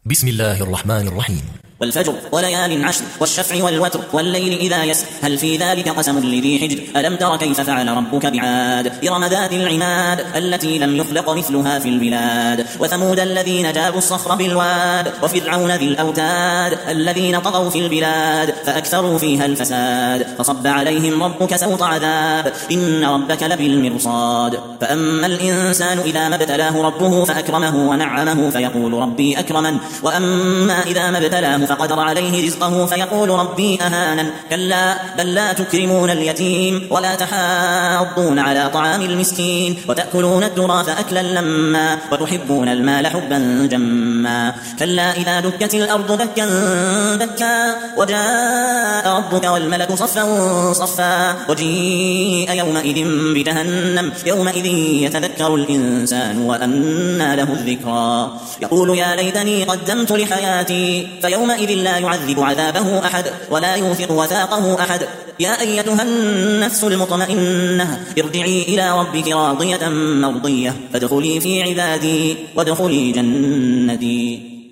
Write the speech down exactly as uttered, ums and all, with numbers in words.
بسم الله الرحمن الرحيم. والفجر وليال عشر والشفع والوتر والليل إذا يسر هل في ذلك قسم لذي حجر ألم تر كيف فعل ربك بعاد إرم ذات العماد التي لم يخلق مثلها في البلاد وثمود الذين جابوا الصخر بالواد وفرعون ذي الأوتاد الذين طغوا في البلاد فأكثروا فيها الفساد فصب عليهم ربك سوط عذاب إن ربك لبالمرصاد فأما الإنسان إذا ما ابتلاه ربه فأكرمه ونعمه فيقول ربي أكرمن وأما إذا ما ابتلاه فقدر عليه رزقه فيقول ربي أهانن كلا بل لا تكرمون اليتيم ولا تحاضون على طعام المسكين وتأكلون التراث أكلا لما وتحبون المال حبا جما كلا إذا دكت الأرض دكا دكا وجاء ربك والملك صفا صفا وجيء يومئذ بجهنم يومئذ يتذكر الإنسان وأنى له الذكرى يقول يا ليتني قدمت لحياتي فيومئذ لا يعذب عذابه أحد ولا يوثق وثاقه أحد يا أيتها النفس المطمئنة ارجعي إلى ربك راضية مرضية فادخلي في عبادي وادخلي جنتي.